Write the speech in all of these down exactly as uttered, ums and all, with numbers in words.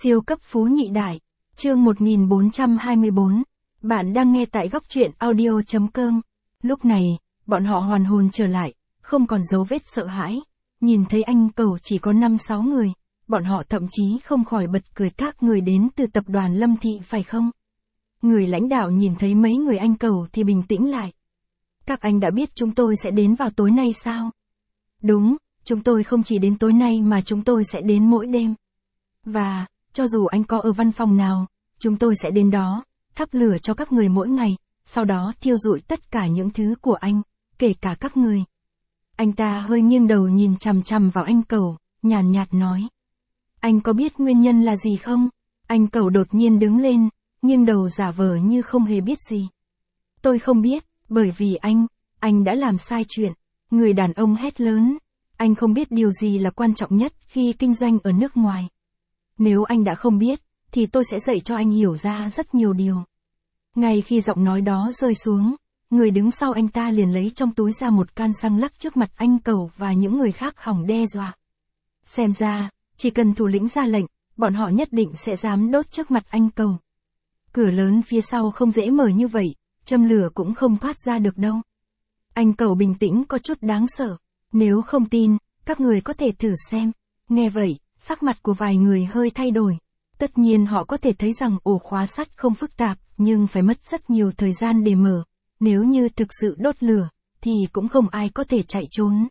Siêu cấp phú nhị đại, chương một nghìn bốn trăm hai mươi bốn, bạn đang nghe tại góc truyện audio.com. Lúc này, bọn họ hoàn hồn trở lại, không còn dấu vết sợ hãi, nhìn thấy anh Cầu chỉ có năm sáu người, bọn họ thậm chí không khỏi bật cười. Các người đến từ tập đoàn Lâm Thị phải không? Người lãnh đạo nhìn thấy mấy người anh Cầu thì bình tĩnh lại. Các anh đã biết chúng tôi sẽ đến vào tối nay sao? Đúng, chúng tôi không chỉ đến tối nay mà chúng tôi sẽ đến mỗi đêm. Và, cho dù anh có ở văn phòng nào, chúng tôi sẽ đến đó, thắp lửa cho các người mỗi ngày, sau đó thiêu rụi tất cả những thứ của anh, kể cả các người. Anh ta hơi nghiêng đầu nhìn chằm chằm vào anh Cầu, nhàn nhạt nói. Anh có biết nguyên nhân là gì không? Anh Cầu đột nhiên đứng lên, nghiêng đầu giả vờ như không hề biết gì. Tôi không biết, bởi vì anh, anh đã làm sai chuyện. Người đàn ông hét lớn. Anh không biết điều gì là quan trọng nhất khi kinh doanh ở nước ngoài. Nếu anh đã không biết, thì tôi sẽ dạy cho anh hiểu ra rất nhiều điều. Ngay khi giọng nói đó rơi xuống, người đứng sau anh ta liền lấy trong túi ra một can xăng lắc trước mặt anh Cầu và những người khác hòng đe dọa. Xem ra, chỉ cần thủ lĩnh ra lệnh, bọn họ nhất định sẽ dám đốt trước mặt anh Cầu. Cửa lớn phía sau không dễ mở như vậy, châm lửa cũng không thoát ra được đâu. Anh Cầu bình tĩnh có chút đáng sợ. Nếu không tin, các người có thể thử xem. Nghe vậy, sắc mặt của vài người hơi thay đổi. Tất nhiên họ có thể thấy rằng ổ khóa sắt không phức tạp, nhưng phải mất rất nhiều thời gian để mở. Nếu như thực sự đốt lửa, thì cũng không ai có thể chạy trốn.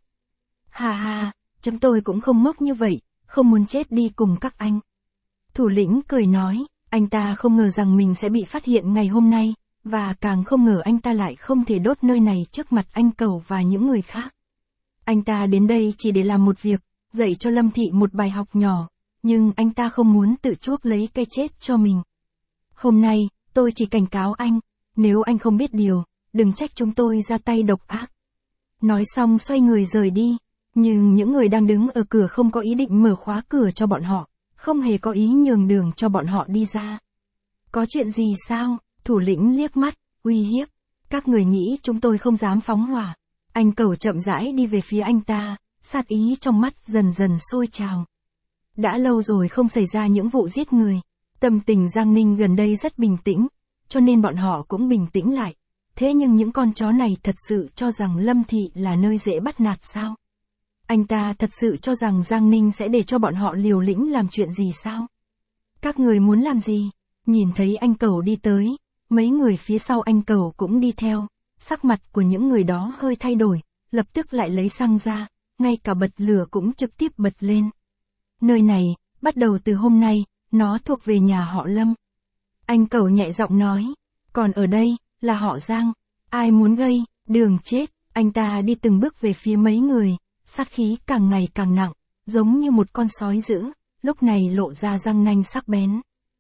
Hà hà, chúng tôi cũng không ngốc như vậy, không muốn chết đi cùng các anh. Thủ lĩnh cười nói, anh ta không ngờ rằng mình sẽ bị phát hiện ngày hôm nay, và càng không ngờ anh ta lại không thể đốt nơi này trước mặt anh Cầu và những người khác. Anh ta đến đây chỉ để làm một việc, dạy cho Lâm Thị một bài học nhỏ, nhưng anh ta không muốn tự chuốc lấy cái chết cho mình. Hôm nay, tôi chỉ cảnh cáo anh, nếu anh không biết điều, đừng trách chúng tôi ra tay độc ác. Nói xong xoay người rời đi, nhưng những người đang đứng ở cửa không có ý định mở khóa cửa cho bọn họ, không hề có ý nhường đường cho bọn họ đi ra. Có chuyện gì sao? Thủ lĩnh liếc mắt, uy hiếp. Các người nghĩ chúng tôi không dám phóng hỏa. Anh Cầu chậm rãi đi về phía anh ta, sát ý trong mắt dần dần sôi trào. Đã lâu rồi không xảy ra những vụ giết người. Tâm tình Giang Ninh gần đây rất bình tĩnh, cho nên bọn họ cũng bình tĩnh lại. Thế nhưng những con chó này thật sự cho rằng Lâm Thị là nơi dễ bắt nạt sao? Anh ta thật sự cho rằng Giang Ninh sẽ để cho bọn họ liều lĩnh làm chuyện gì sao? Các người muốn làm gì? Nhìn thấy anh Cầu đi tới, mấy người phía sau anh Cầu cũng đi theo. Sắc mặt của những người đó hơi thay đổi, lập tức lại lấy xăng ra, ngay cả bật lửa cũng trực tiếp bật lên. Nơi này, bắt đầu từ hôm nay, nó thuộc về nhà họ Lâm. Anh Cầu nhẹ giọng nói, còn ở đây, là họ Giang, ai muốn gây, đường chết. Anh ta đi từng bước về phía mấy người, sát khí càng ngày càng nặng, giống như một con sói dữ, lúc này lộ ra răng nanh sắc bén.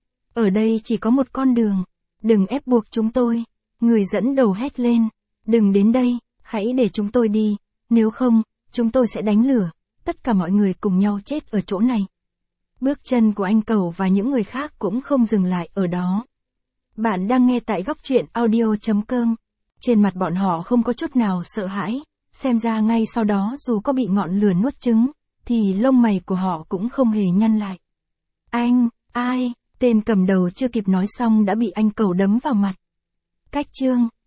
Ở đây chỉ có một con đường, đừng ép buộc chúng tôi. Người dẫn đầu hét lên, đừng đến đây, hãy để chúng tôi đi, nếu không, chúng tôi sẽ đánh lửa, tất cả mọi người cùng nhau chết ở chỗ này. Bước chân của anh Cầu và những người khác cũng không dừng lại ở đó. Bạn đang nghe tại góc truyện audio.com. Trên mặt bọn họ không có chút nào sợ hãi, xem ra ngay sau đó dù có bị ngọn lửa nuốt chửng, thì lông mày của họ cũng không hề nhăn lại. Anh, ai? Tên cầm đầu chưa kịp nói xong đã bị anh Cầu đấm vào mặt. Cách chương